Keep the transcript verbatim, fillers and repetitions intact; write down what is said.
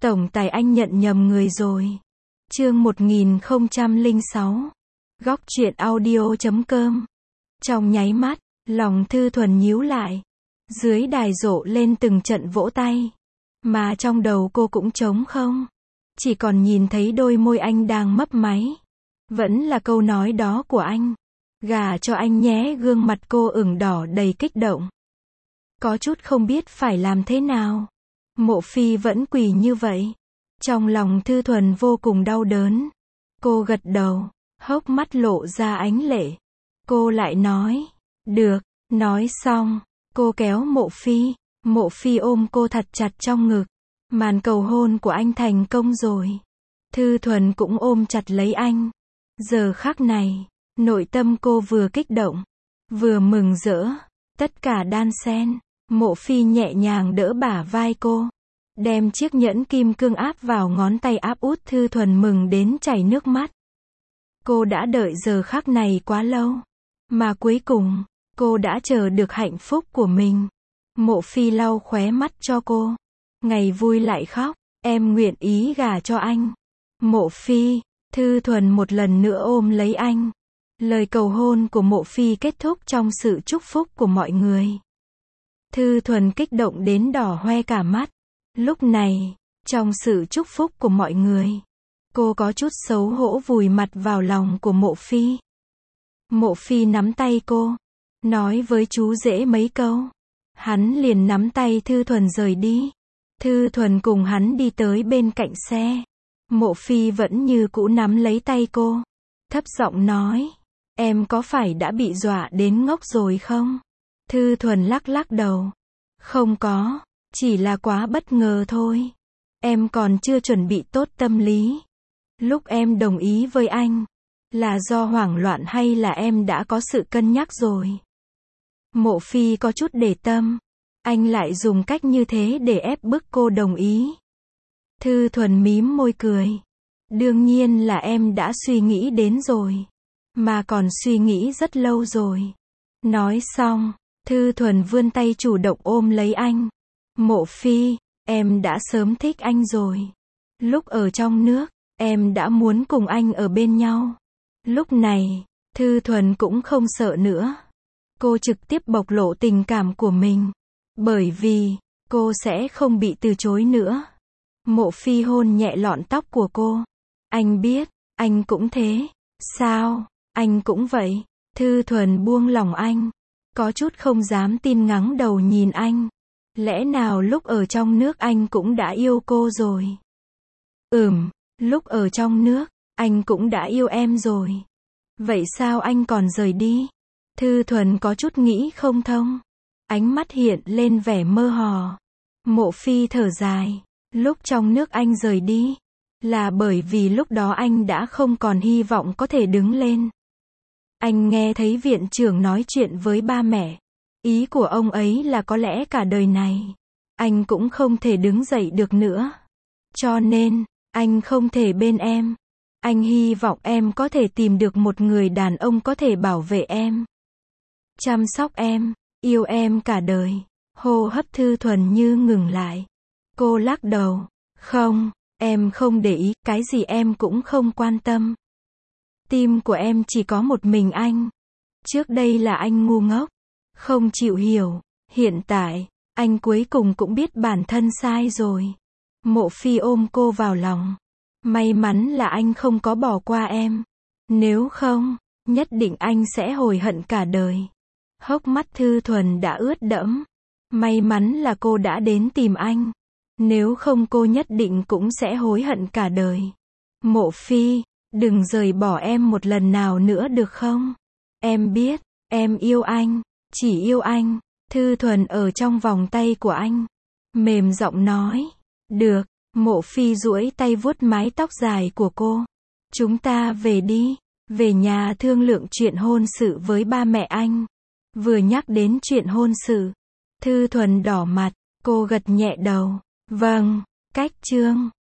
Tổng tài anh nhận nhầm người rồi. Chương một nghìn không trăm lẻ sáu. Góc truyện audio chấm com. Trong nháy mắt, lòng Thư Thuần nhíu lại. Dưới đài rộ lên từng trận vỗ tay. Mà trong đầu cô cũng trống không. Chỉ còn nhìn thấy đôi môi anh đang mấp máy. Vẫn là câu nói đó của anh. Gả cho anh nhé, gương mặt cô ửng đỏ đầy kích động. Có chút không biết phải làm thế nào. Mộ Phi vẫn quỳ như vậy. Trong lòng Thư Thuần vô cùng đau đớn. Cô gật đầu, hốc mắt lộ ra ánh lệ. Cô lại nói, được, nói xong, cô kéo Mộ Phi. Mộ Phi ôm cô thật chặt trong ngực. Màn cầu hôn của anh thành công rồi. Thư Thuần cũng ôm chặt lấy anh. Giờ khắc này, nội tâm cô vừa kích động, vừa mừng rỡ, tất cả đan xen. Mộ Phi nhẹ nhàng đỡ bả vai cô, đem chiếc nhẫn kim cương áp vào ngón tay áp út. Thư Thuần mừng đến chảy nước mắt. Cô đã đợi giờ khắc này quá lâu, mà cuối cùng, cô đã chờ được hạnh phúc của mình. Mộ Phi lau khóe mắt cho cô. Ngày vui lại khóc, em nguyện ý gả cho anh. Mộ Phi, Thư Thuần một lần nữa ôm lấy anh. Lời cầu hôn của Mộ Phi kết thúc trong sự chúc phúc của mọi người. Thư Thuần kích động đến đỏ hoe cả mắt. Lúc này, trong sự chúc phúc của mọi người, cô có chút xấu hổ vùi mặt vào lòng của Mộ Phi. Mộ Phi nắm tay cô, nói với chú rể mấy câu. Hắn liền nắm tay Thư Thuần rời đi. Thư Thuần cùng hắn đi tới bên cạnh xe. Mộ Phi vẫn như cũ nắm lấy tay cô, thấp giọng nói, em có phải đã bị dọa đến ngốc rồi không? Thư Thuần lắc lắc đầu. Không có, chỉ là quá bất ngờ thôi. Em còn chưa chuẩn bị tốt tâm lý. Lúc em đồng ý với anh, là do hoảng loạn hay là em đã có sự cân nhắc rồi? Mộ Phi có chút để tâm. Anh lại dùng cách như thế để ép bức cô đồng ý. Thư Thuần mím môi cười. Đương nhiên là em đã suy nghĩ đến rồi. Mà còn suy nghĩ rất lâu rồi. Nói xong, Thư Thuần vươn tay chủ động ôm lấy anh. Mộ Phi, em đã sớm thích anh rồi. Lúc ở trong nước, em đã muốn cùng anh ở bên nhau. Lúc này, Thư Thuần cũng không sợ nữa. Cô trực tiếp bộc lộ tình cảm của mình. Bởi vì, cô sẽ không bị từ chối nữa. Mộ Phi hôn nhẹ lọn tóc của cô. Anh biết, anh cũng thế. Sao, anh cũng vậy? Thư Thuần buông lòng anh. Có chút không dám tin, ngẩng đầu nhìn anh. Lẽ nào lúc ở trong nước anh cũng đã yêu cô rồi? Ừm, lúc ở trong nước, anh cũng đã yêu em rồi. Vậy sao anh còn rời đi? Thư Thuần có chút nghĩ không thông. Ánh mắt hiện lên vẻ mơ hồ. Mộ Phi thở dài. Lúc trong nước anh rời đi, là bởi vì lúc đó anh đã không còn hy vọng có thể đứng lên. Anh nghe thấy viện trưởng nói chuyện với ba mẹ. Ý của ông ấy là có lẽ cả đời này, anh cũng không thể đứng dậy được nữa. Cho nên, anh không thể bên em. Anh hy vọng em có thể tìm được một người đàn ông có thể bảo vệ em, chăm sóc em, yêu em cả đời. Hô hấp Thư Thuần như ngừng lại. Cô lắc đầu. Không, em không để ý, cái gì em cũng không quan tâm. Tim của em chỉ có một mình anh. Trước đây là anh ngu ngốc, không chịu hiểu. Hiện tại, anh cuối cùng cũng biết bản thân sai rồi. Mộ Phi ôm cô vào lòng. May mắn là anh không có bỏ qua em. Nếu không, nhất định anh sẽ hối hận cả đời. Hốc mắt Thư Thuần đã ướt đẫm. May mắn là cô đã đến tìm anh. Nếu không cô nhất định cũng sẽ hối hận cả đời. Mộ Phi, đừng rời bỏ em một lần nào nữa được không? Em biết, em yêu anh, chỉ yêu anh. Thư Thuần ở trong vòng tay của anh, mềm giọng nói. Được. Mộ Phi duỗi tay vuốt mái tóc dài của cô. Chúng ta về đi. Về nhà thương lượng chuyện hôn sự với ba mẹ anh. Vừa nhắc đến chuyện hôn sự, Thư Thuần đỏ mặt. Cô gật nhẹ đầu. Vâng, cách chương.